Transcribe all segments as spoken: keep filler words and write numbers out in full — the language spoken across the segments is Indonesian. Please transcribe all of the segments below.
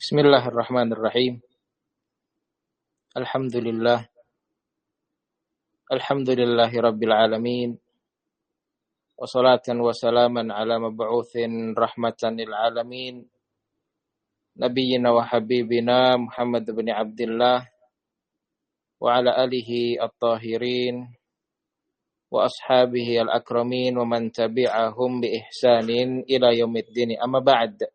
Bismillahirrahmanirrahim. Alhamdulillah. Alhamdulillahi rabbil alamin. Wassalatan wassalaman ala mab'utsin rahmatan lil alamin. Nabiyyina wa habibina Muhammad bin Abdullah wa ala alihi at-tahirin wa ashabihi al-akramin wa man tabi'ahum bi ihsanin ila yaumiddin. Amma ba'd.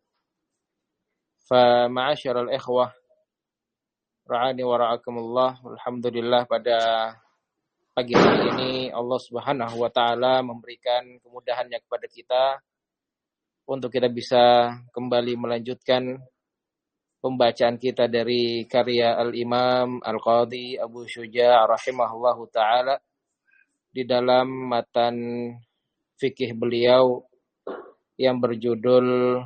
Fa ma'asyiral ikhwah ra'ani wa ra'akumullah. Alhamdulillah, pada pagi hari ini Allah Subhanahu wa taala memberikan kemudahannya kepada kita untuk kita bisa kembali melanjutkan pembacaan kita dari karya Al-Imam Al-Qadhi Abu Syuja' rahimahullahu taala di dalam matan fikih beliau yang berjudul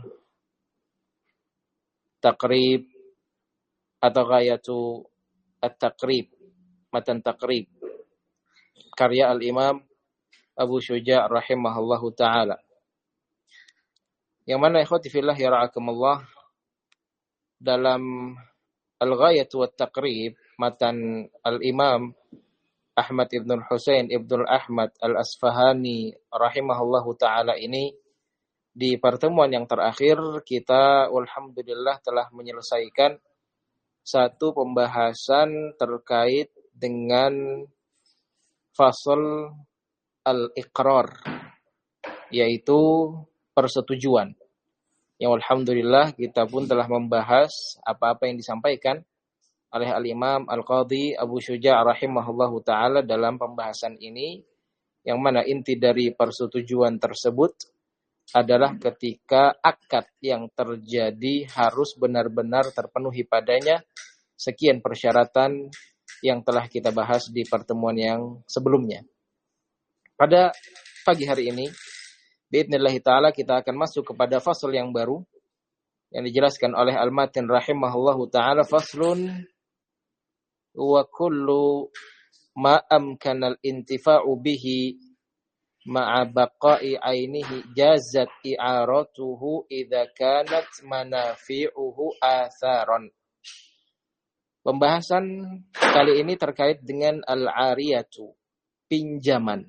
Taqrib atau Ghayatu At-Taqrib, matan Taqrib, karya Al-Imam Abu Syuja' rahimahullahu ta'ala. Yang mana ikhwati fillah ya ra'akumullah, dalam Al-Ghayatu At-Taqrib, matan Al-Imam Ahmad ibn Husain ibn Ahmad Al-Asfahani rahimahullahu ta'ala ini, di pertemuan yang terakhir kita alhamdulillah telah menyelesaikan satu pembahasan terkait dengan fasal al-iqrar, yaitu persetujuan. Yang alhamdulillah kita pun telah membahas apa-apa yang disampaikan oleh Al-Imam Al-Qadhi Abu Syuja' rahimahullahu ta'ala dalam pembahasan ini, yang mana inti dari persetujuan tersebut adalah ketika akad yang terjadi harus benar-benar terpenuhi padanya sekian persyaratan yang telah kita bahas di pertemuan yang sebelumnya. Pada pagi hari ini biidznillah ta'ala kita akan masuk kepada fasal yang baru yang dijelaskan oleh Al-Matin rahimahullahu ta'ala. Faslun wa kullu ma amkanal intifa'u bihi ma'a baqa'i ainihi jazat i'aratuhu idza kanat manafi'uhu atharan. Pembahasan kali ini terkait dengan al-ariyatu, pinjaman.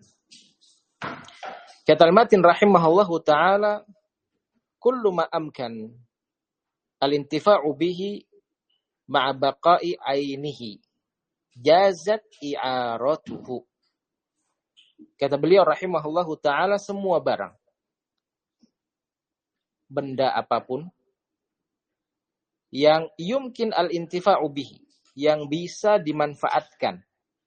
Kata Al-Matin rahimahullahu ta'ala, kullu ma amkan al-intifa'u bihi ma'a baqa'i ainihi jazat i'aratuhu. Kata beliau rahimahullahu ta'ala, semua barang, benda apapun yang yumkin al-intifa'u bihi, yang bisa dimanfaatkan,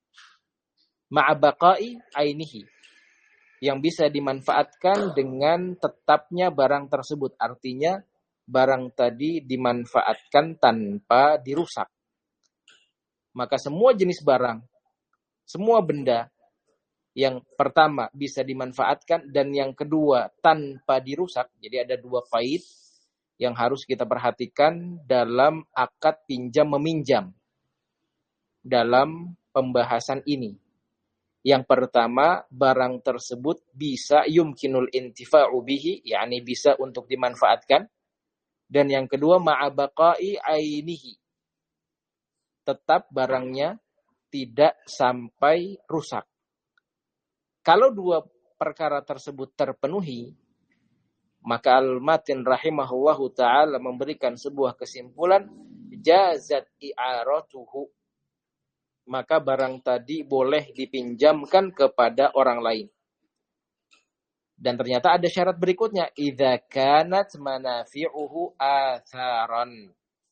ma'abaqai ainihi, yang bisa dimanfaatkan dengan tetapnya barang tersebut. Artinya barang tadi dimanfaatkan tanpa dirusak. Maka semua jenis barang, semua benda yang pertama bisa dimanfaatkan dan yang kedua tanpa dirusak. Jadi ada dua faid yang harus kita perhatikan dalam akad pinjam meminjam dalam pembahasan ini. Yang pertama, barang tersebut bisa yumkinul intifa'u bihi, yakni bisa untuk dimanfaatkan. Dan yang kedua, ma'abaqai ainihi, tetap barangnya tidak sampai rusak. Kalau dua perkara tersebut terpenuhi, maka Al-Matin rahimahullahu ta'ala memberikan sebuah kesimpulan, jazat i'aratuhu, maka barang tadi boleh dipinjamkan kepada orang lain. Dan ternyata ada syarat berikutnya, idza kanat manafi'uhu atharan,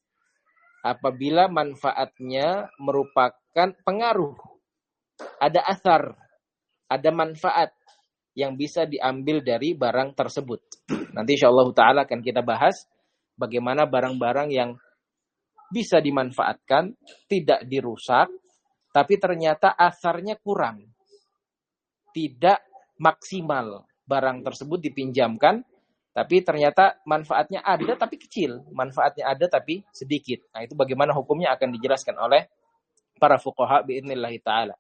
apabila manfaatnya merupakan pengaruh, ada athar, ada manfaat yang bisa diambil dari barang tersebut. Nanti insyaallah ta'ala akan kita bahas bagaimana barang-barang yang bisa dimanfaatkan, tidak dirusak, tapi ternyata asarnya kurang, tidak maksimal. Barang tersebut dipinjamkan, tapi ternyata manfaatnya ada tapi kecil, manfaatnya ada tapi sedikit. Nah, itu bagaimana hukumnya akan dijelaskan oleh para fuqaha biidznillah ta'ala.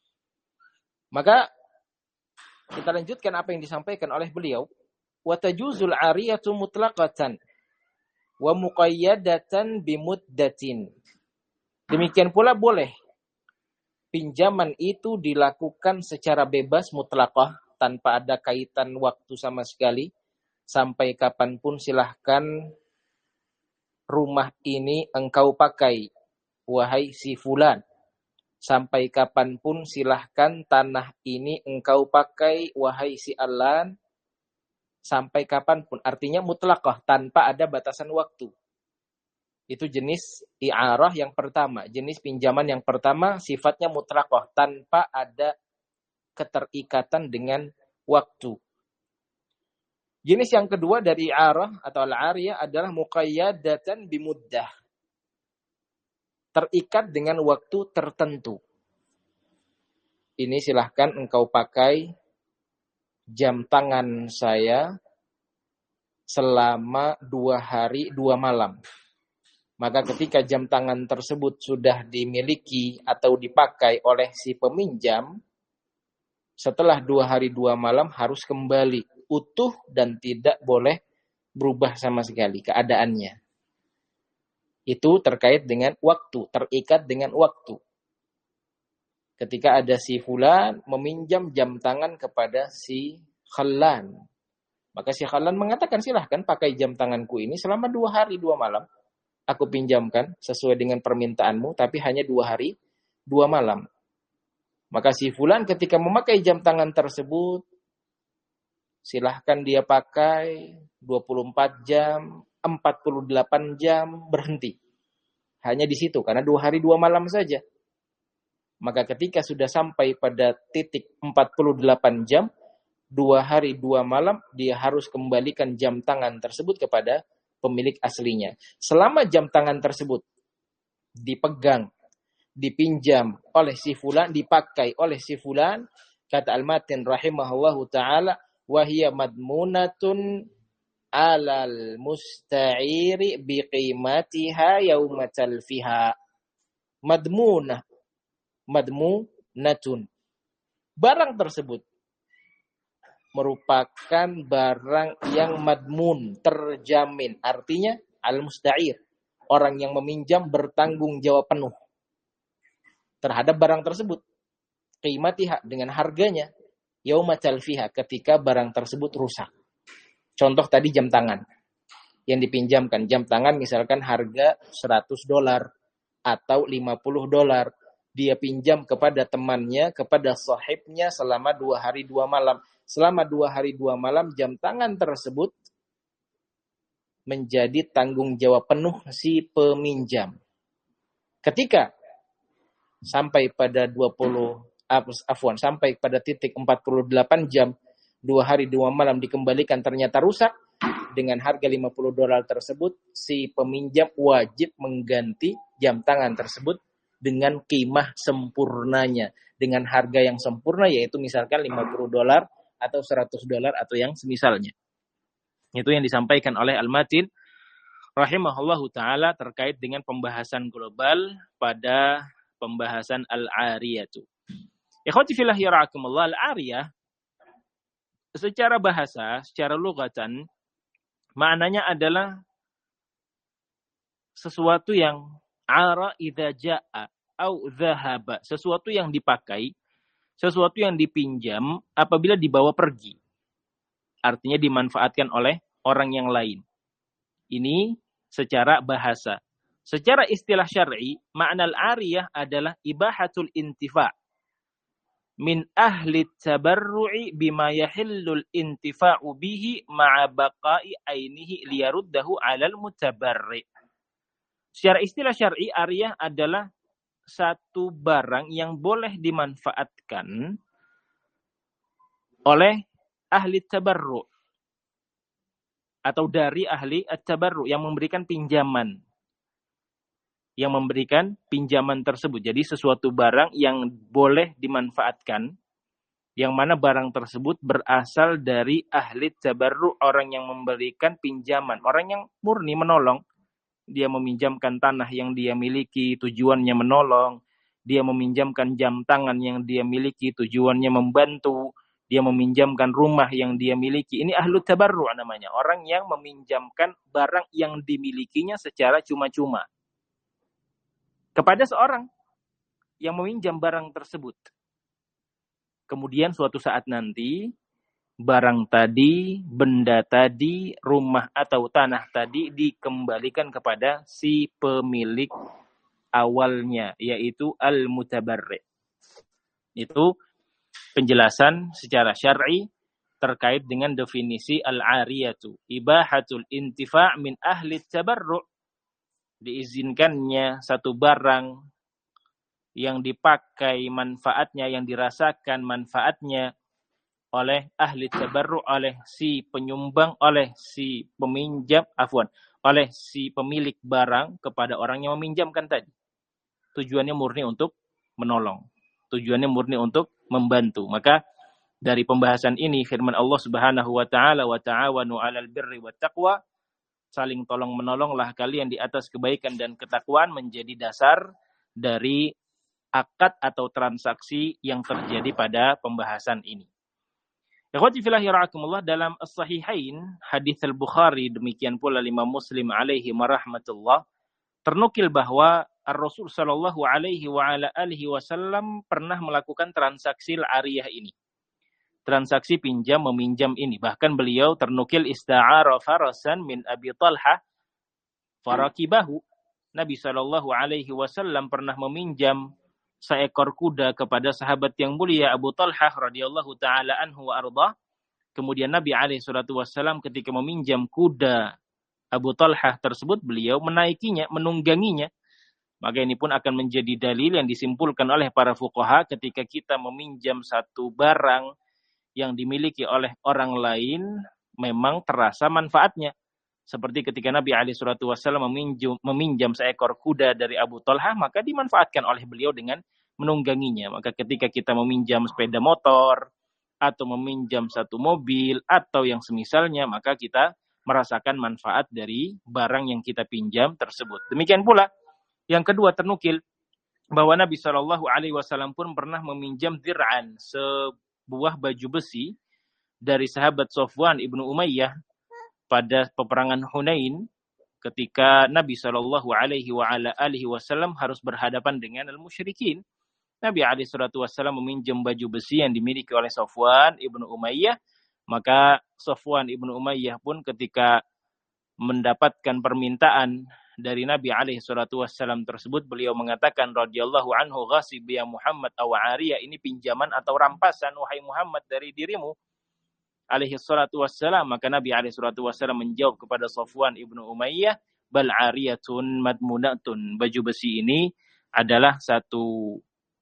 Maka kita lanjutkan apa yang disampaikan oleh beliau. Wa tajuzul ariyatu mutlaqatan. wa muqayyadatan bimuddatin. Demikian pula boleh pinjaman itu dilakukan secara bebas mutlaqah tanpa ada kaitan waktu sama sekali. Sampai kapanpun silahkan rumah ini engkau pakai, wahai si fulan. Sampai kapanpun silahkan tanah ini engkau pakai, wahai si alan. Sampai kapanpun, artinya mutlaqah tanpa ada batasan waktu. Itu jenis i'arah yang pertama. Jenis pinjaman yang pertama sifatnya mutlaqah tanpa ada keterikatan dengan waktu. Jenis yang kedua dari i'arah atau al-'ariyah adalah muqayyadatan bimuddah. Terikat dengan waktu tertentu. Ini silahkan engkau pakai jam tangan saya selama dua hari dua malam. Maka ketika jam tangan tersebut sudah dimiliki atau dipakai oleh si peminjam, setelah dua hari dua malam harus kembali utuh dan tidak boleh berubah sama sekali keadaannya. Itu terkait dengan waktu, terikat dengan waktu. Ketika ada si fulan meminjam jam tangan kepada si khallan, maka si khallan mengatakan silahkan pakai jam tanganku ini selama dua hari dua malam. Aku pinjamkan sesuai dengan permintaanmu, tapi hanya dua hari dua malam. Maka si fulan ketika memakai jam tangan tersebut, silahkan dia pakai dua puluh empat jam, empat puluh delapan jam, berhenti. Hanya di situ, karena dua hari dua malam saja. Maka ketika sudah sampai pada titik empat puluh delapan jam, dua hari dua malam, dia harus kembalikan jam tangan tersebut kepada pemilik aslinya. Selama jam tangan tersebut dipegang, dipinjam oleh si fulan, dipakai oleh si fulan, kata Al-Matin rahimahullahu ta'ala, wahiyya madmunatun alal musta'iri biqimatiha yawma talfiha. Madmunah, madmunatun. Barang tersebut merupakan barang yang madmun, terjamin. Artinya al-musta'ir, orang yang meminjam bertanggung jawab penuh terhadap barang tersebut. Qimatiha, dengan harganya. Yauma talfiha, ketika barang tersebut rusak. Contoh tadi jam tangan yang dipinjamkan. Jam tangan misalkan harga seratus dolar atau lima puluh dolar. Dia pinjam kepada temannya, kepada sahibnya selama dua hari dua malam. Selama dua hari dua malam jam tangan tersebut menjadi tanggung jawab penuh si peminjam. Ketika sampai pada dua puluh afwan sampai pada titik empat puluh delapan jam, dua hari dua malam dikembalikan ternyata rusak, dengan harga lima puluh dolar tersebut si peminjam wajib mengganti jam tangan tersebut dengan qimah sempurnanya, dengan harga yang sempurna, yaitu misalkan lima puluh dolar atau seratus dolar atau yang semisalnya. Itu yang disampaikan oleh Al-Matin rahimahullahu ta'ala terkait dengan pembahasan global pada pembahasan al-'ariyatu. Ikhwati fillah yara'akumullah, al-'ariyah secara bahasa, secara lugatan, maknanya adalah sesuatu yang ara idza jaa au dhahaba, sesuatu yang dipakai, sesuatu yang dipinjam apabila dibawa pergi. Artinya dimanfaatkan oleh orang yang lain. Ini secara bahasa. Secara istilah syar'i, makna al-'ariyah adalah ibahatul intifa' min ahli tabarru'i bima yahillul intifa'u bihi ma'a baqa'i ainihi liyaruddahu 'alal mutabarri'. Secara istilah syar'i, ariyah adalah satu barang yang boleh dimanfaatkan oleh ahli tabarru' atau dari ahli at-tabarru' yang memberikan pinjaman. Yang memberikan pinjaman tersebut. Jadi sesuatu barang yang boleh dimanfaatkan, yang mana barang tersebut berasal dari ahli tabarru', orang yang memberikan pinjaman, orang yang murni menolong. Dia meminjamkan tanah yang dia miliki, tujuannya menolong. Dia meminjamkan jam tangan yang dia miliki, tujuannya membantu. dia meminjamkan rumah yang dia miliki. Ini ahlu tabarru' namanya. Orang yang meminjamkan barang yang dimilikinya secara cuma-cuma kepada seorang yang meminjam barang tersebut. Kemudian suatu saat nanti, barang tadi, benda tadi, rumah atau tanah tadi dikembalikan kepada si pemilik awalnya, yaitu al-mutabarri'. Itu penjelasan secara syar'i terkait dengan definisi al-ariyatu. Ibahatul intifa' min ahli tabarru'. Diizinkannya satu barang yang dipakai manfaatnya, yang dirasakan manfaatnya oleh ahli tabarru', oleh si penyumbang, oleh si peminjam, afwan, oleh si pemilik barang kepada orang yang meminjamkan tadi. Tujuannya murni untuk menolong. Tujuannya murni untuk membantu. Maka dari pembahasan ini firman Allah Subhanahu wa taala, wa ta'awanu 'alal birri wat taqwa, saling tolong menolonglah kalian di atas kebaikan dan ketakwaan, menjadi dasar dari akad atau transaksi yang terjadi pada pembahasan ini. Ikhwati fillah yara'akumullah, dalam as-sahihain hadis al-Bukhari, demikian pula Imam Muslim alaihi warahmatullah, ternukil bahwa Ar-Rasul sallallahu alaihi wa ala alihi wasallam pernah melakukan transaksi al-ariyah ini. Transaksi pinjam meminjam ini. Bahkan beliau ternukil ista'ara farasan min Abi Talha farakibahu. Nabi sallallahu alaihi wasallam pernah meminjam seekor kuda kepada sahabat yang mulia Abu Talha radhiyallahu taala anhu wa ardah. Kemudian Nabi alaihi salatu wasallam ketika meminjam kuda Abu Talha tersebut, beliau menaikinya, menungganginya. Maka ini pun akan menjadi dalil yang disimpulkan oleh para fuqaha ketika kita meminjam satu barang yang dimiliki oleh orang lain, memang terasa manfaatnya. Seperti ketika Nabi alaihi salatu wasallam meminjam, meminjam seekor kuda dari Abu Talha, maka dimanfaatkan oleh beliau dengan menungganginya. Maka ketika kita meminjam sepeda motor, atau meminjam satu mobil, atau yang semisalnya, maka kita merasakan manfaat dari barang yang kita pinjam tersebut. Demikian pula, yang kedua ternukil bahwa Nabi shallallahu alaihi wasallam pun pernah meminjam dir'an, sebuah baju besi dari sahabat Safwan ibnu Umayyah pada peperangan Hunain, ketika Nabi shallallahu alaihi wasallam harus berhadapan dengan al-musyrikin. Nabi alaihi wasallam meminjam baju besi yang dimiliki oleh Safwan ibnu Umayyah. Maka Safwan ibnu Umayyah pun ketika mendapatkan permintaan dari Nabi alaihi salatu wassalam tersebut, beliau mengatakan radhiyallahu anhu, ghasib ya Muhammad aw ariya, ini pinjaman atau rampasan wahai Muhammad dari dirimu alaihi salatu wassalam. Maka Nabi alaihi salatu wassalam menjawab kepada Safwan ibnu Umayyah, bal ariyatun madmunatun, baju besi ini adalah satu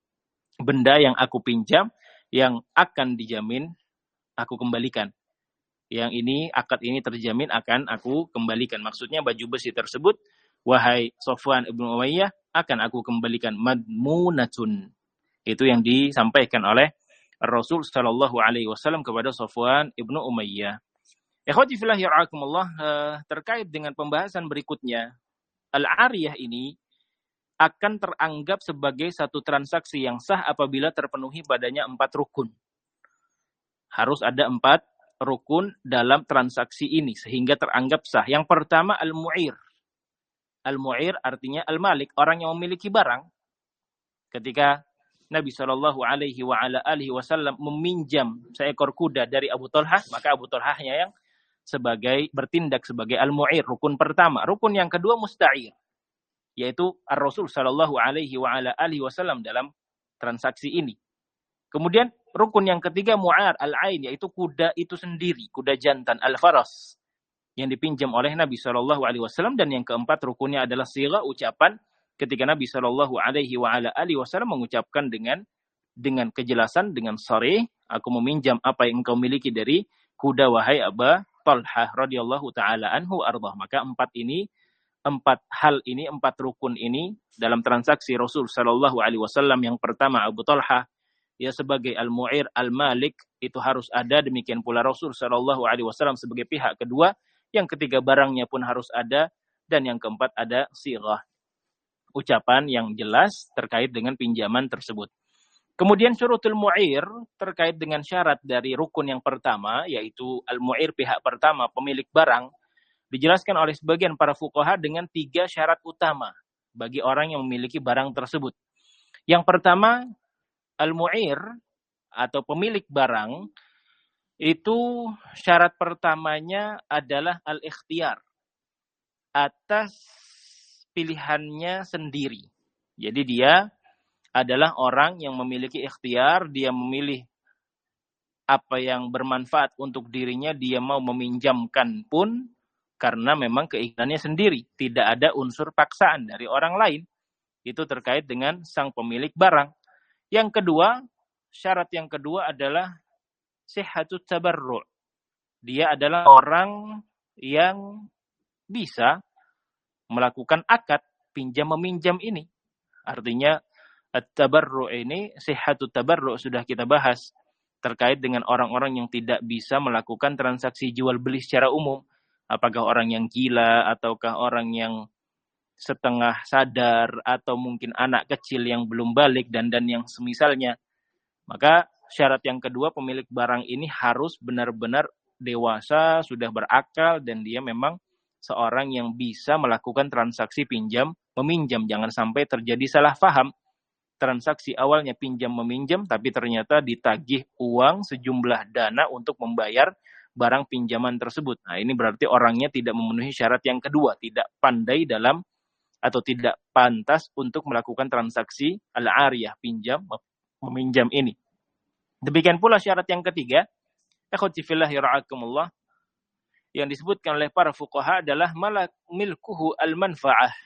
benda yang aku pinjam yang akan dijamin aku kembalikan. Yang ini, akad ini terjamin akan aku kembalikan. Maksudnya baju besi tersebut, wahai Safwan ibnu Umayyah, akan aku kembalikan, madmunatun. Itu yang disampaikan oleh Rasul sallallahu alaihi wasallam kepada Safwan ibnu Umayyah. Ikhwati fillah yar'akumullah, terkait dengan pembahasan berikutnya, al-ariyah ini akan teranggap sebagai satu transaksi yang sah apabila terpenuhi padanya empat rukun. Harus ada empat rukun dalam transaksi ini sehingga teranggap sah. Yang pertama al-mu'ir. Al-mu'ir artinya al-malik, orang yang memiliki barang. Ketika Nabi shallallahu alaihi wasallam meminjam seekor kuda dari Abu Talha, maka Abu Talhanya yang sebagai bertindak sebagai al-mu'ir, rukun pertama. Rukun yang kedua musta'ir, yaitu Ar-Rasul shallallahu alaihi wasallam dalam transaksi ini. Kemudian rukun yang ketiga mu'ar al-ain, yaitu kuda itu sendiri, kuda jantan al-faras yang dipinjam oleh Nabi shallallahu alaihi wasallam. Dan yang keempat rukunnya adalah sigha, ucapan, ketika Nabi shallallahu alaihi wasallam mengucapkan dengan dengan kejelasan, dengan sharih, aku meminjam apa yang engkau miliki dari kuda wahai Aba Talhah radhiyallahu taala anhu ardah. Maka empat ini, empat hal ini, empat rukun ini dalam transaksi Rasul shallallahu alaihi wasallam. Yang pertama Abu Talhah, ya sebagai al-mu'ir al-malik, itu harus ada. Demikian pula Rasul sallallahu alaihi wasallam sebagai pihak kedua. Yang ketiga barangnya pun harus ada. Dan yang keempat ada sighah, ucapan yang jelas terkait dengan pinjaman tersebut. Kemudian syurutul mu'ir terkait dengan syarat dari rukun yang pertama, yaitu al-mu'ir pihak pertama, pemilik barang, dijelaskan oleh sebagian para fuqaha dengan tiga syarat utama bagi orang yang memiliki barang tersebut. Yang pertama, al-mu'ir atau pemilik barang, itu syarat pertamanya adalah al-ikhtiyar, atas pilihannya sendiri. Jadi dia adalah orang yang memiliki ikhtiar, dia memilih apa yang bermanfaat untuk dirinya, dia mau meminjamkan pun karena memang keinginannya sendiri. Tidak ada unsur paksaan dari orang lain. Itu terkait dengan sang pemilik barang. Yang kedua, syarat yang kedua adalah sihhatut tabarru'. Dia adalah orang yang bisa melakukan akad pinjam-meminjam ini. Artinya, at-tabarru' ini, sihhatut tabarru' sudah kita bahas terkait dengan orang-orang yang tidak bisa melakukan transaksi jual beli secara umum. Apakah orang yang gila, ataukah orang yang setengah sadar, atau mungkin anak kecil yang belum balik, dan dan yang semisalnya. Maka syarat yang kedua, pemilik barang ini harus benar-benar dewasa, sudah berakal, dan dia memang seorang yang bisa melakukan transaksi pinjam meminjam. Jangan sampai terjadi salah paham. Transaksi awalnya pinjam meminjam, tapi ternyata ditagih uang sejumlah dana untuk membayar barang pinjaman tersebut. Nah, ini berarti orangnya tidak memenuhi syarat yang kedua, tidak pandai dalam atau tidak pantas untuk melakukan transaksi al-ariyah, pinjam meminjam ini. Demikian pula syarat yang ketiga, ikhwati fillah yara'akumullah, yang disebutkan oleh para fuqaha adalah malak milkuhu al-manfa'ah.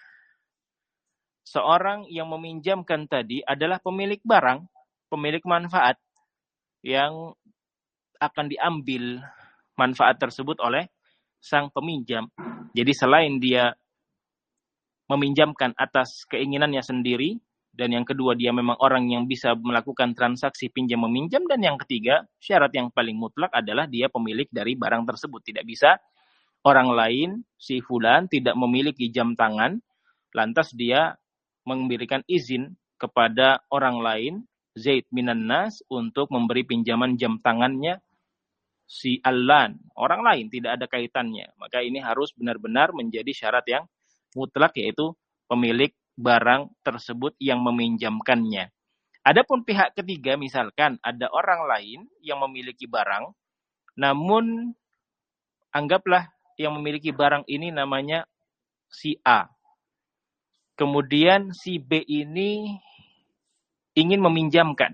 Seorang yang meminjamkan tadi adalah pemilik barang, pemilik manfaat yang akan diambil manfaat tersebut oleh sang peminjam. Jadi selain dia meminjamkan atas keinginannya sendiri, dan yang kedua dia memang orang yang bisa melakukan transaksi pinjam meminjam, dan yang ketiga syarat yang paling mutlak adalah dia pemilik dari barang tersebut. Tidak bisa orang lain, si fulan tidak memiliki jam tangan, lantas dia memberikan izin kepada orang lain, Zaid minan nas, untuk memberi pinjaman jam tangannya si Allan, orang lain, tidak ada kaitannya. Maka ini harus benar-benar menjadi syarat yang mutlak, yaitu pemilik barang tersebut yang meminjamkannya. Adapun pihak ketiga, misalkan ada orang lain yang memiliki barang, namun anggaplah yang memiliki barang ini namanya si A. Kemudian si B ini ingin meminjamkan.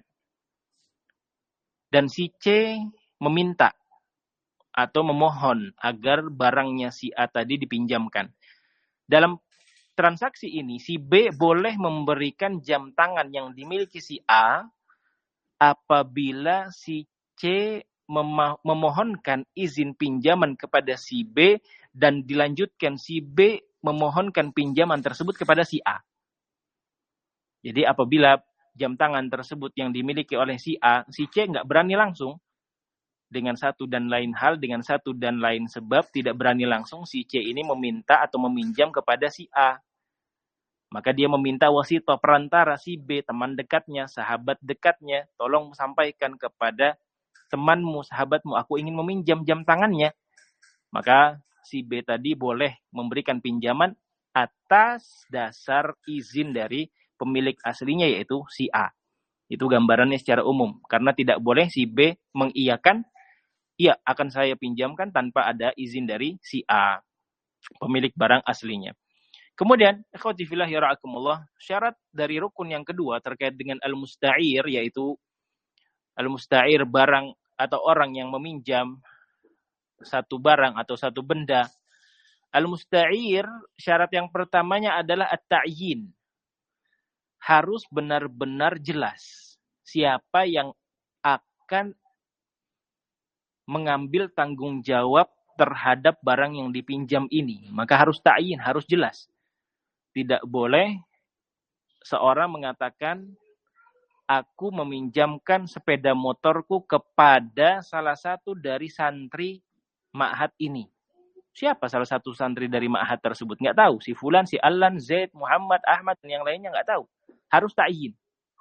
Dan si C meminta atau memohon agar barangnya si A tadi dipinjamkan. Dalam transaksi ini, si B boleh memberikan jam tangan yang dimiliki si A apabila si C memo- memohonkan izin pinjaman kepada si B, dan dilanjutkan si B memohonkan pinjaman tersebut kepada si A. Jadi apabila jam tangan tersebut yang dimiliki oleh si A, si C nggak berani langsung dengan satu dan lain hal, dengan satu dan lain sebab tidak berani langsung, si C ini meminta atau meminjam kepada si A. Maka dia meminta wasithah, perantara si B, teman dekatnya, sahabat dekatnya, tolong sampaikan kepada temanmu, sahabatmu, aku ingin meminjam jam tangannya. Maka si B tadi boleh memberikan pinjaman atas dasar izin dari pemilik aslinya, yaitu si A. Itu gambarannya secara umum. Karena tidak boleh si B mengiyakan, iya akan saya pinjamkan tanpa ada izin dari si A, pemilik barang aslinya. Kemudian, ikhwati fillah yara'akumullah, syarat dari rukun yang kedua terkait dengan al-musta'ir, yaitu al-musta'ir barang atau orang yang meminjam satu barang atau satu benda. Al-musta'ir, syarat yang pertamanya adalah at-ta'yin. Harus benar-benar jelas siapa yang akan mengambil tanggung jawab terhadap barang yang dipinjam ini. Maka harus ta'yin, harus jelas. Tidak boleh seorang mengatakan, aku meminjamkan sepeda motorku kepada salah satu dari santri ma'had ini. Siapa salah satu santri dari ma'had tersebut? Nggak tahu. Si Fulan, si Allan, Zaid, Muhammad, Ahmad, dan yang lainnya nggak tahu. Harus ta'yin.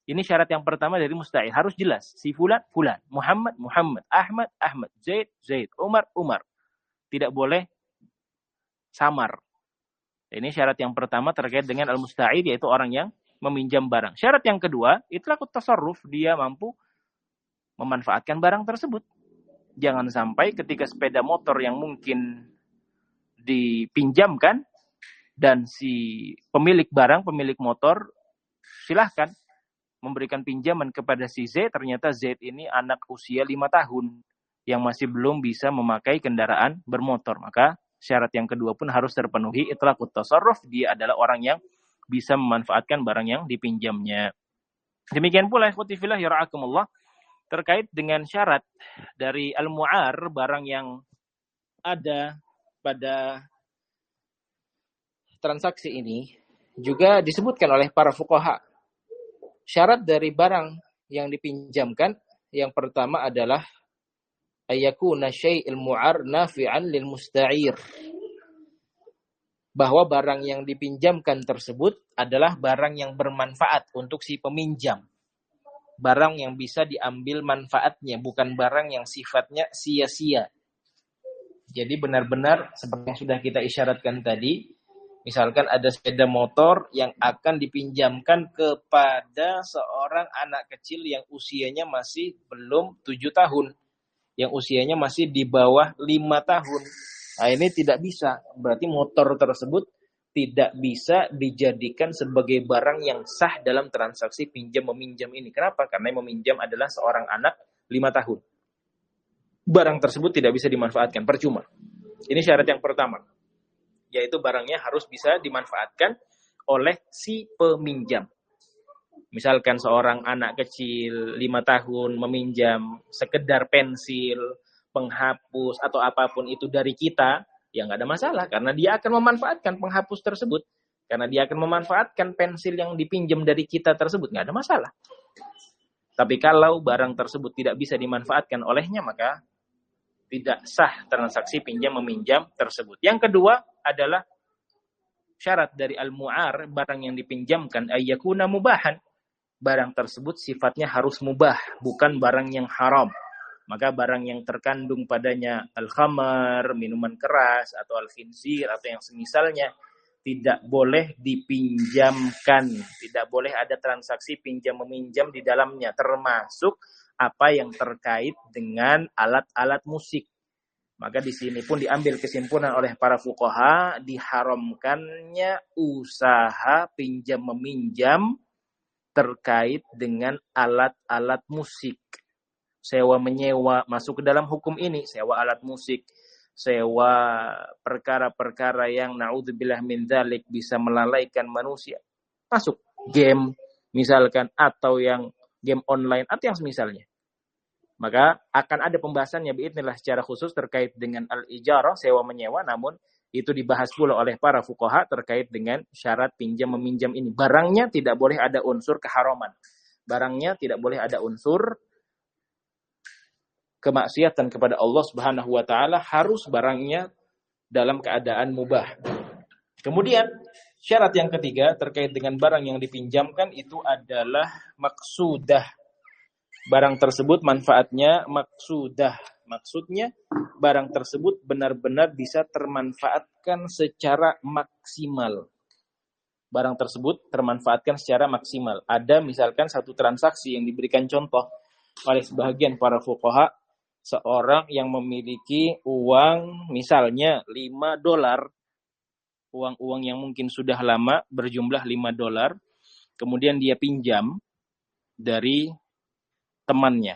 Ini syarat yang pertama dari musta'ir. Harus jelas. Si fulan, fulan. Muhammad, Muhammad. Ahmad, Ahmad. Zaid, Zaid. Umar, Umar. Tidak boleh samar. Ini syarat yang pertama terkait dengan al-musta'ir, yaitu orang yang meminjam barang. Syarat yang kedua, itlaqut tasarruf. Dia mampu memanfaatkan barang tersebut. Jangan sampai ketika sepeda motor yang mungkin dipinjamkan, dan si pemilik barang, pemilik motor, silahkan memberikan pinjaman kepada si Z, ternyata Z ini anak usia lima tahun yang masih belum bisa memakai kendaraan bermotor. Maka syarat yang kedua pun harus terpenuhi, itlaqut tasarruf, dia adalah orang yang bisa memanfaatkan barang yang dipinjamnya. Demikian pula ikhwati fillah yara'akumullah, terkait dengan syarat dari al-mu'ar, barang yang ada pada transaksi ini juga disebutkan oleh para fuqaha. Syarat dari barang yang dipinjamkan yang pertama adalah ayyakuna syai'il mu'ar nafi'an lil musta'ir. Bahwa barang yang dipinjamkan tersebut adalah barang yang bermanfaat untuk si peminjam. Barang yang bisa diambil manfaatnya, bukan barang yang sifatnya sia-sia. Jadi benar-benar seperti yang sudah kita isyaratkan tadi, misalkan ada sepeda motor yang akan dipinjamkan kepada seorang anak kecil yang usianya masih belum tujuh tahun. Yang usianya masih di bawah lima tahun. Nah ini tidak bisa. Berarti motor tersebut tidak bisa dijadikan sebagai barang yang sah dalam transaksi pinjam-meminjam ini. Kenapa? Karena yang meminjam adalah seorang anak lima tahun. Barang tersebut tidak bisa dimanfaatkan. Percuma. Ini syarat yang pertama. Yaitu barangnya harus bisa dimanfaatkan oleh si peminjam. Misalkan seorang anak kecil lima tahun meminjam sekedar pensil, penghapus, atau apapun itu dari kita, ya nggak ada masalah. Karena dia akan memanfaatkan penghapus tersebut. Karena dia akan memanfaatkan pensil yang dipinjam dari kita tersebut, nggak ada masalah. Tapi kalau barang tersebut tidak bisa dimanfaatkan olehnya, maka tidak sah transaksi pinjam-meminjam tersebut. Yang kedua adalah syarat dari al-mu'ar, barang yang dipinjamkan ayyakuna mubahan. Barang tersebut sifatnya harus mubah, bukan barang yang haram. Maka barang yang terkandung padanya al-khamar, minuman keras, atau al-khinzir, atau yang semisalnya, tidak boleh dipinjamkan. Tidak boleh ada transaksi pinjam-meminjam di dalamnya, termasuk apa yang terkait dengan alat-alat musik. Maka di sini pun diambil kesimpulan oleh para fuqaha, diharamkannya usaha pinjam-meminjam terkait dengan alat-alat musik. Sewa menyewa masuk ke dalam hukum ini, sewa alat musik, sewa perkara-perkara yang naudzubillah min dzalik bisa melalaikan manusia. Masuk game misalkan, atau yang game online, atau yang semisalnya. Maka akan ada pembahasannya biidznillah secara khusus terkait dengan al-ijarah, sewa menyewa, namun itu dibahas pula oleh para fuqaha terkait dengan syarat pinjam meminjam ini. Barangnya tidak boleh ada unsur keharaman. Barangnya tidak boleh ada unsur kemaksiatan kepada Allah Subhanahu wa taala, harus barangnya dalam keadaan mubah. Kemudian syarat yang ketiga terkait dengan barang yang dipinjamkan itu adalah maksudah. Barang tersebut manfaatnya maksudah. Maksudnya barang tersebut benar-benar bisa termanfaatkan secara maksimal. Barang tersebut termanfaatkan secara maksimal. Ada misalkan satu transaksi yang diberikan contoh oleh sebahagian para fuqaha, seorang yang memiliki uang misalnya lima dolar, uang-uang yang mungkin sudah lama berjumlah lima dolar, kemudian dia pinjam dari temannya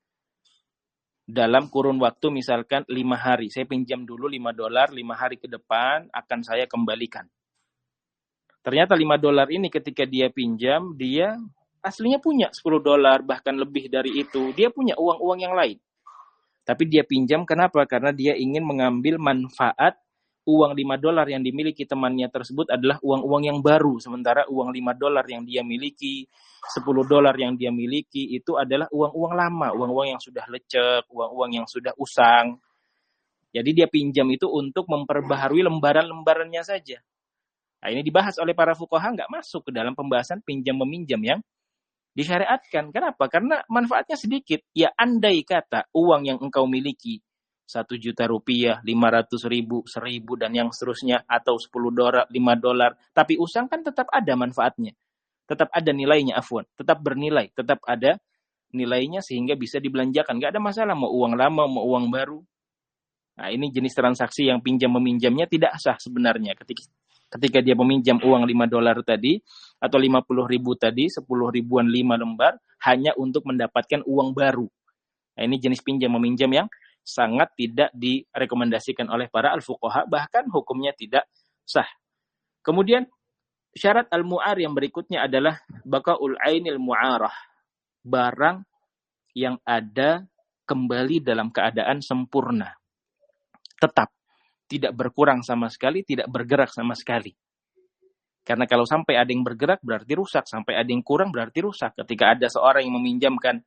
dalam kurun waktu misalkan lima hari. Saya pinjam dulu lima dolar, lima hari ke depan akan saya kembalikan. Ternyata lima dolar ini ketika dia pinjam, dia aslinya punya sepuluh dolar, bahkan lebih dari itu. Dia punya uang-uang yang lain. Tapi dia pinjam kenapa? Karena dia ingin mengambil manfaat uang lima dolar yang dimiliki temannya tersebut adalah uang-uang yang baru. Sementara uang lima dolar yang dia miliki, sepuluh dolar yang dia miliki, itu adalah uang-uang lama. Uang-uang yang sudah lecek, uang-uang yang sudah usang. Jadi dia pinjam itu untuk memperbaharui lembaran-lembarannya saja. Nah, ini dibahas oleh para fuqaha, nggak masuk ke dalam pembahasan pinjam-meminjam yang Disyariatkan. Kenapa? Karena manfaatnya sedikit. Ya andai kata uang yang engkau miliki satu juta rupiah, lima ratus ribu, seribu, dan yang seterusnya, atau sepuluh dolar, lima dolar. Tapi usang kan tetap ada manfaatnya. Tetap ada nilainya, afwan. Tetap bernilai. Tetap ada nilainya sehingga bisa dibelanjakan. Gak ada masalah. Mau uang lama, mau uang baru. Nah, ini jenis transaksi yang pinjam-meminjamnya tidak sah sebenarnya. Ketika, ketika dia meminjam uang lima dolar tadi, atau lima puluh ribu tadi, sepuluh ribuan lima lembar, hanya untuk mendapatkan uang baru. Nah, ini jenis pinjam-meminjam yang sangat tidak direkomendasikan oleh para al-fuqaha, bahkan hukumnya tidak sah. Kemudian, syarat al-mu'ar yang berikutnya adalah baqaul ainil mu'arah. Barang yang ada kembali dalam keadaan sempurna. Tetap. Tidak berkurang sama sekali, tidak bergerak sama sekali. Karena kalau sampai ada yang bergerak berarti rusak, sampai ada yang kurang berarti rusak. Ketika ada seorang yang meminjamkan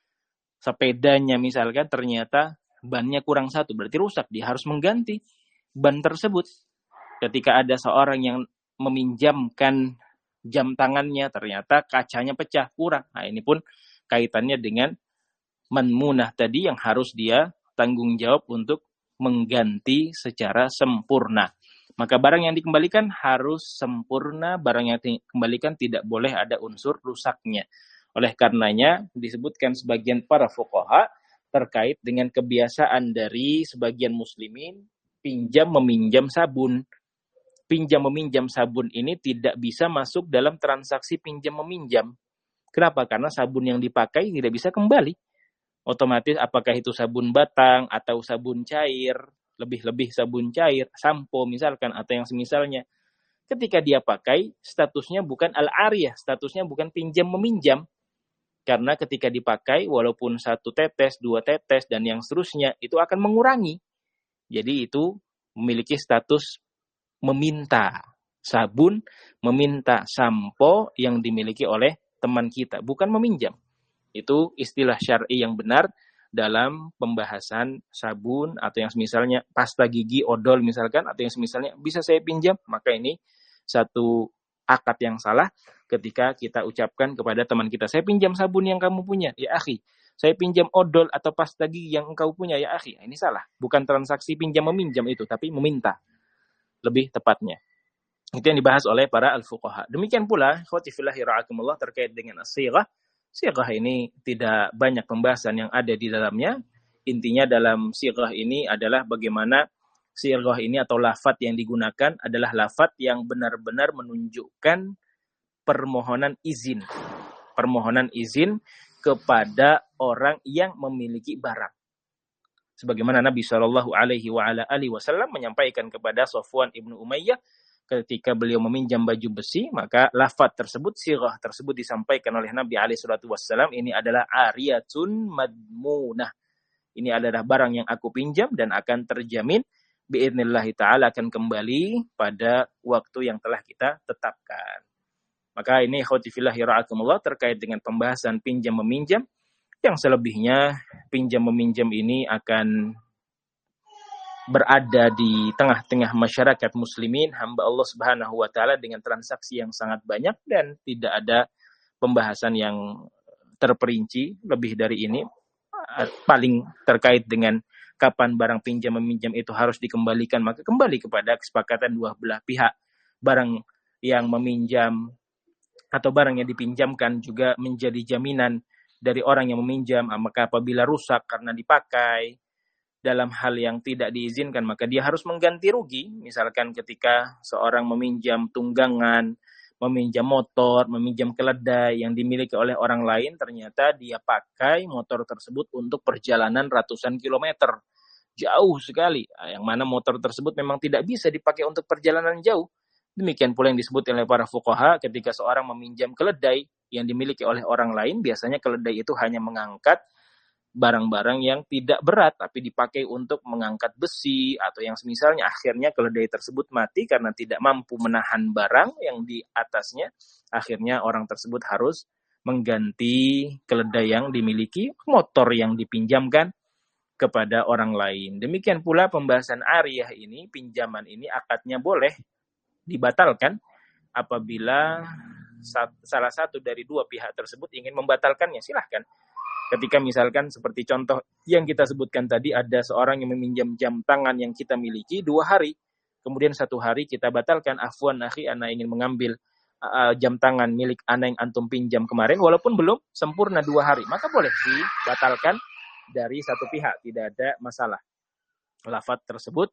sepedanya misalkan, ternyata bannya kurang satu, berarti rusak. Dia harus mengganti ban tersebut. Ketika ada seorang yang meminjamkan jam tangannya, ternyata kacanya pecah, kurang. Nah, ini pun kaitannya dengan manmunah tadi yang harus dia tanggung jawab untuk mengganti secara sempurna. Maka barang yang dikembalikan harus sempurna, barang yang dikembalikan tidak boleh ada unsur rusaknya. Oleh karenanya disebutkan sebagian para fuqaha terkait dengan kebiasaan dari sebagian muslimin pinjam meminjam sabun. Pinjam meminjam sabun ini tidak bisa masuk dalam transaksi pinjam meminjam. Kenapa? Karena sabun yang dipakai tidak bisa kembali. Otomatis apakah itu sabun batang atau sabun cair, lebih-lebih sabun cair, sampo misalkan, atau yang semisalnya. Ketika dia pakai, statusnya bukan al-ariyah, statusnya bukan pinjam-meminjam. Karena ketika dipakai, walaupun satu tetes, dua tetes, dan yang seterusnya, itu akan mengurangi. Jadi itu memiliki status meminta sabun, meminta sampo yang dimiliki oleh teman kita, bukan meminjam. Itu istilah syar'i yang benar dalam pembahasan sabun atau yang semisalnya pasta gigi, odol misalkan, atau yang semisalnya bisa saya pinjam, maka ini satu akad yang salah ketika kita ucapkan kepada teman kita, saya pinjam sabun yang kamu punya, ya akhi. Saya pinjam odol atau pasta gigi yang engkau punya, ya akhi. Ini salah. Bukan transaksi pinjam meminjam itu, tapi meminta. Lebih tepatnya. Itu yang dibahas oleh para al-fuqaha. Demikian pula, khotifillahi ra'akumullah, terkait dengan as-sighah. Sighah ini tidak banyak pembahasan yang ada di dalamnya. Intinya dalam sighah ini adalah bagaimana sighah ini atau lafadz yang digunakan adalah lafadz yang benar-benar menunjukkan permohonan izin. Permohonan izin kepada orang yang memiliki barang. Sebagaimana Nabi shallallahu alaihi wasallam menyampaikan kepada Safwan ibnu Umayyah ketika beliau meminjam baju besi, maka lafadz tersebut, sighah tersebut disampaikan oleh Nabi alaihi salatu wassalam, ini adalah ariyatun madmunah. Ini adalah barang yang aku pinjam dan akan terjamin biidznillah ta'ala akan kembali pada waktu yang telah kita tetapkan. Maka ini khotifillahi ra'akumullah terkait dengan pembahasan pinjam meminjam. Yang selebihnya pinjam meminjam ini akan berada di tengah-tengah masyarakat muslimin, hamba Allah Subhanahu wa taala dengan transaksi yang sangat banyak dan tidak ada pembahasan yang terperinci lebih dari ini. Paling terkait dengan kapan barang pinjam meminjam itu harus dikembalikan, maka kembali kepada kesepakatan dua belah pihak. Barang yang meminjam atau barang yang dipinjamkan juga menjadi jaminan dari orang yang meminjam, maka apabila rusak karena dipakai dalam hal yang tidak diizinkan, maka dia harus mengganti rugi. Misalkan ketika seorang meminjam tunggangan, meminjam motor, meminjam keledai yang dimiliki oleh orang lain, ternyata dia pakai motor tersebut untuk perjalanan ratusan kilometer. Jauh sekali. Yang mana motor tersebut memang tidak bisa dipakai untuk perjalanan jauh. Demikian pula yang disebut oleh para fuqaha ketika seorang meminjam keledai yang dimiliki oleh orang lain, biasanya keledai itu hanya mengangkat barang-barang yang tidak berat, tapi dipakai untuk mengangkat besi atau yang semisalnya. Akhirnya keledai tersebut mati karena tidak mampu menahan barang yang di atasnya. Akhirnya orang tersebut harus mengganti keledai yang dimiliki, motor yang dipinjamkan kepada orang lain. Demikian pula pembahasan ariyah ini, pinjaman ini akadnya boleh dibatalkan apabila salah satu dari dua pihak tersebut ingin membatalkannya, silahkan. Ketika misalkan seperti contoh yang kita sebutkan tadi, ada seorang yang meminjam jam tangan yang kita miliki dua hari, kemudian satu hari kita batalkan, afwan akhi, ana ingin mengambil uh, jam tangan milik ana yang antum pinjam kemarin, walaupun belum sempurna dua hari, maka boleh dibatalkan dari satu pihak, tidak ada masalah. Lafaz tersebut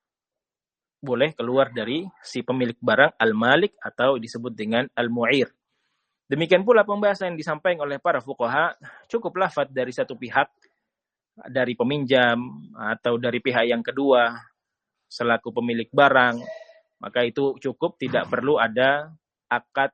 boleh keluar dari si pemilik barang, al-malik, atau disebut dengan al-mu'ir. Demikian pula pembahasan yang disampaikan oleh para fuqaha, cukup lafaz dari satu pihak, dari peminjam atau dari pihak yang kedua selaku pemilik barang, maka itu cukup, tidak perlu ada akad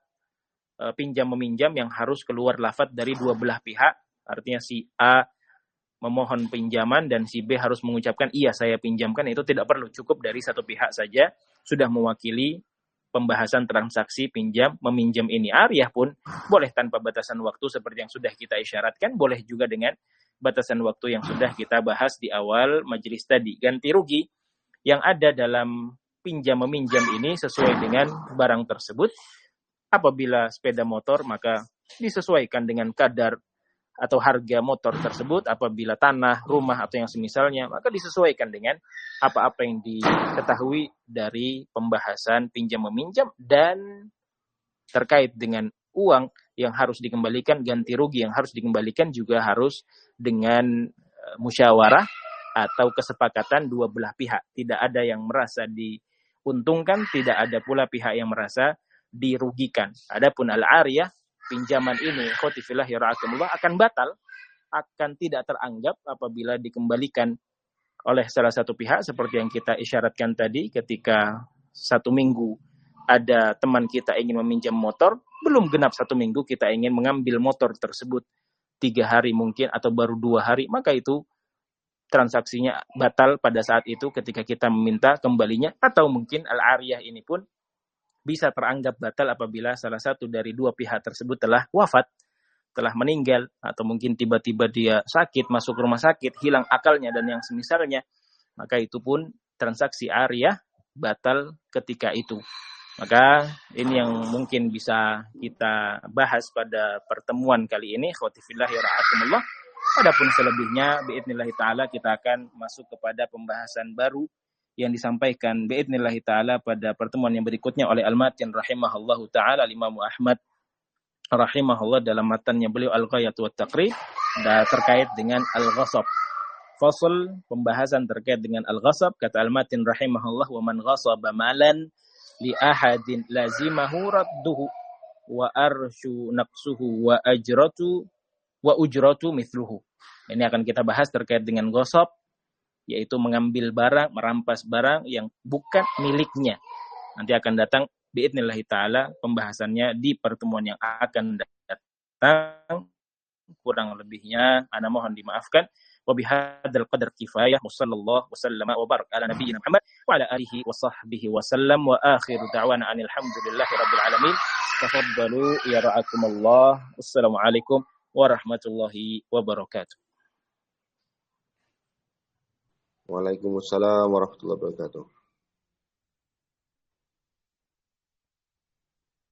e, pinjam meminjam yang harus keluar lafaz dari dua belah pihak. Artinya si A memohon pinjaman dan si B harus mengucapkan iya saya pinjamkan, itu tidak perlu, cukup dari satu pihak saja sudah mewakili pembahasan transaksi pinjam meminjam ini. Ariyah pun boleh tanpa batasan waktu seperti yang sudah kita isyaratkan, boleh juga dengan batasan waktu yang sudah kita bahas di awal majelis tadi. Ganti rugi yang ada dalam pinjam meminjam ini sesuai dengan barang tersebut. Apabila sepeda motor, maka disesuaikan dengan kadar atau harga motor tersebut. Apabila tanah, rumah, atau yang semisalnya, maka disesuaikan dengan apa-apa yang diketahui dari pembahasan pinjam meminjam. Dan terkait dengan uang yang harus dikembalikan, ganti rugi yang harus dikembalikan juga harus dengan musyawarah atau kesepakatan dua belah pihak. Tidak ada yang merasa diuntungkan, tidak ada pula pihak yang merasa dirugikan. Adapun al-ariyah, pinjaman ini khotifillah yara'akumullah, akan batal, akan tidak teranggap apabila dikembalikan oleh salah satu pihak, seperti yang kita isyaratkan tadi. Ketika satu minggu ada teman kita ingin meminjam motor, belum genap satu minggu kita ingin mengambil motor tersebut, tiga hari mungkin atau baru dua hari, maka itu transaksinya batal pada saat itu ketika kita meminta kembalinya. Atau mungkin al-ariyah ini pun bisa teranggap batal apabila salah satu dari dua pihak tersebut telah wafat, telah meninggal, atau mungkin tiba-tiba dia sakit, masuk rumah sakit, hilang akalnya, dan yang semisalnya. Maka itu pun transaksi ariyah batal ketika itu. Maka ini yang mungkin bisa kita bahas pada pertemuan kali ini. Khotifillah yara'akumullah. Adapun selebihnya biidznillah ta'ala kita akan masuk kepada pembahasan baru yang disampaikan biidznillah ta'ala pada pertemuan yang berikutnya oleh Al-Matin rahimahullahu ta'ala, Imam Ahmad rahimahullah, dalam matannya beliau Al-Ghayat wa Taqrib, dan terkait dengan Al-Ghasab. Fasal pembahasan terkait dengan Al-Ghasab, kata Al-Matin rahimahullah, wa man ghasaba malan li ahadin lazimahu radduhu wa arshu naqsuhu wa ajratu wa ujratu mithluhu. Ini akan kita bahas terkait dengan ghasab, yaitu mengambil barang, merampas barang yang bukan miliknya. Nanti akan datang biidznillah ta'ala pembahasannya di pertemuan yang akan datang. Kurang lebihnya ana mohon dimaafkan. Wa bihadzal qadar kifayah. Wassallallahu wasallama wa baraka ala nabiyyina Muhammad wa ala alihi wa sahbihi wa sallam, wa akhiru da'wana anil hamdulillahi rabbil alamin. Tafaddalu ya ra'akumullah. Wassalamualaikum warahmatullahi wabarakatuh. Waalaikumsalam warahmatullahi wabarakatuh.